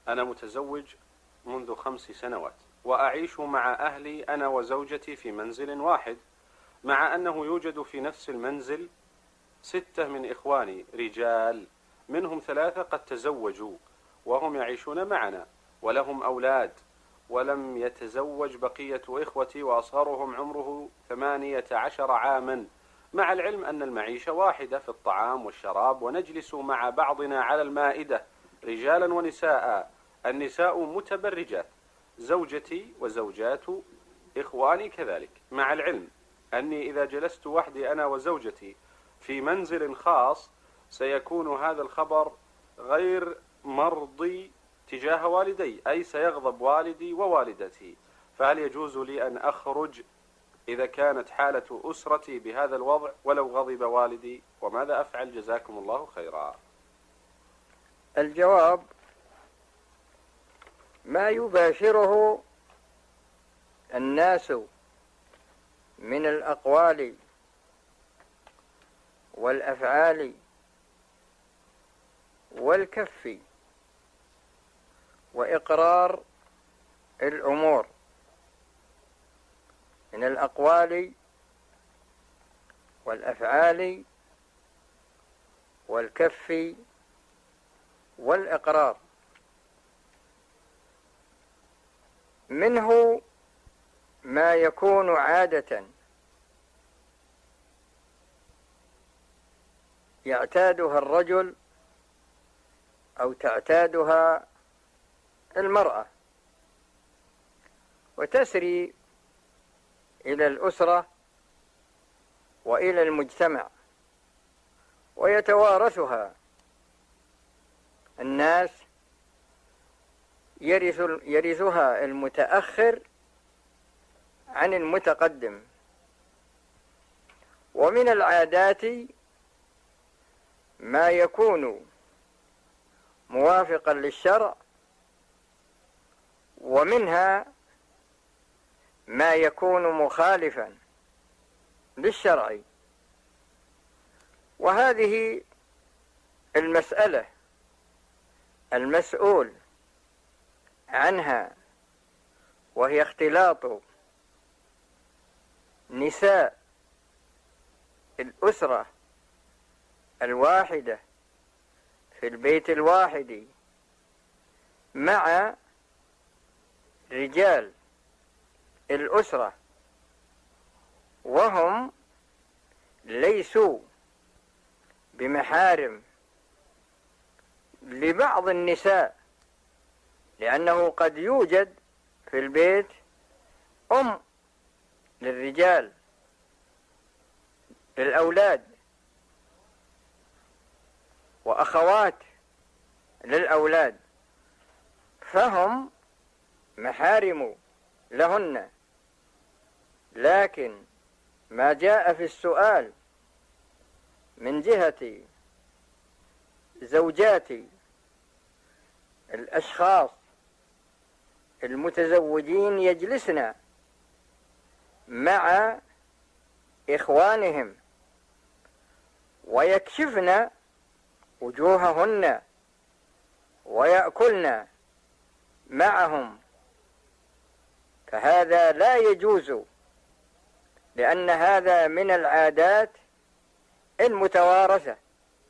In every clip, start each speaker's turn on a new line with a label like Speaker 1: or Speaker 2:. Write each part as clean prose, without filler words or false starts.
Speaker 1: أنا متزوج منذ 5 سنوات، وأعيش مع أهلي أنا وزوجتي في منزل واحد، مع أنه يوجد في نفس المنزل 6 من إخواني رجال، منهم 3 قد تزوجوا وهم يعيشون معنا ولهم أولاد، ولم يتزوج بقية إخوتي وأصغرهم عمره 18 عاما، مع العلم أن المعيشة واحدة في الطعام والشراب، ونجلس مع بعضنا على المائدة رجالا ونساء، النساء متبرجات، زوجتي وزوجات إخواني كذلك، مع العلم أني إذا جلست وحدي أنا وزوجتي في منزل خاص سيكون هذا الخبر غير مرضي تجاه والدي، أي سيغضب والدي ووالدتي، فهل يجوز لي أن أخرج إذا كانت حالة أسرتي بهذا الوضع ولو غضب والدي؟ وماذا أفعل؟ جزاكم الله خيرا.
Speaker 2: الجواب: ما يباشره الناس من الأقوال والأفعال والكف وإقرار الأمور، من الأقوال والأفعال والكف والإقرار، منه ما يكون عادة يعتادها الرجل أو تعتادها المرأة، وتسري إلى الأسرة وإلى المجتمع، ويتوارثها الناس، يرثها المتأخر عن المتقدم. ومن العادات ما يكون موافقا للشرع، ومنها ما يكون مخالفا للشرع. وهذه المسألة المسؤول عنها، وهي اختلاط نساء الأسرة الواحدة في البيت الواحد مع رجال الأسرة وهم ليسوا بمحارم لبعض النساء، لأنه قد يوجد في البيت أم للرجال للأولاد وأخوات للأولاد، فهم محارم لهن. لكن ما جاء في السؤال من جهة زوجات الأشخاص المتزوجين يجلسن مع إخوانهم ويكشفن وجوههن ويأكلن معهم، فهذا لا يجوز، لأن هذا من العادات المتوارثة.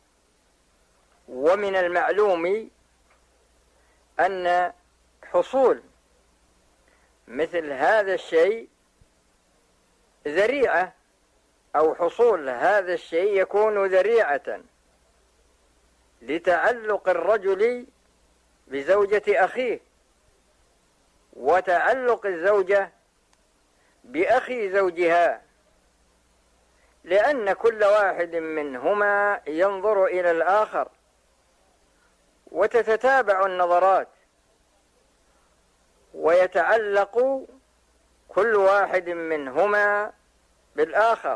Speaker 2: ومن المعلوم أن حصول مثل هذا الشيء ذريعة، أو حصول هذا الشيء يكون ذريعة لتعلق الرجل بزوجة أخيه، وتعلق الزوجة بأخي زوجها، لأن كل واحد منهما ينظر إلى الآخر وتتتابع النظرات، ويتعلق كل واحد منهما بالآخر،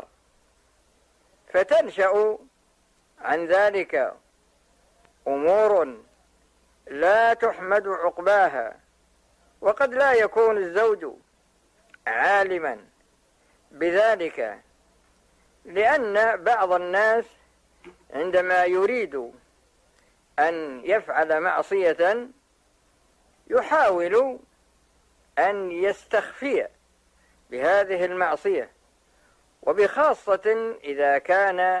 Speaker 2: فتنشأ عن ذلك أمور لا تحمد عقباها. وقد لا يكون الزوج عالما بذلك، لأن بعض الناس عندما يريد أن يفعل معصية يحاول أن يستخفي بهذه المعصية، وبخاصة إذا كان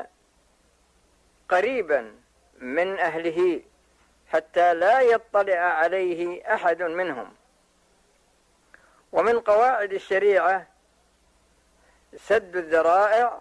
Speaker 2: قريبا من أهله حتى لا يطلع عليه أحد منهم. ومن قواعد الشريعة سد الذرائع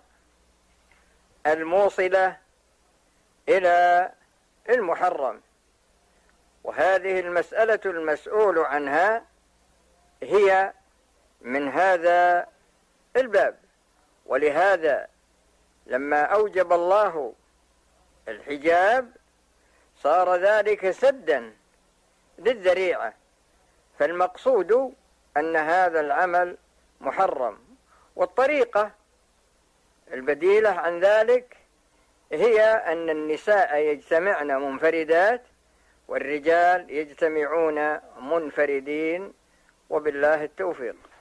Speaker 2: الموصلة إلى المحرم، وهذه المسألة المسؤول عنها هي من هذا الباب. ولهذا لما أوجب الله الحجاب صار ذلك سدا للذريعة، فالمقصود أن هذا العمل محرم. والطريقة البديلة عن ذلك هي أن النساء يجتمعن منفردات والرجال يجتمعون منفردين، وبالله التوفيق.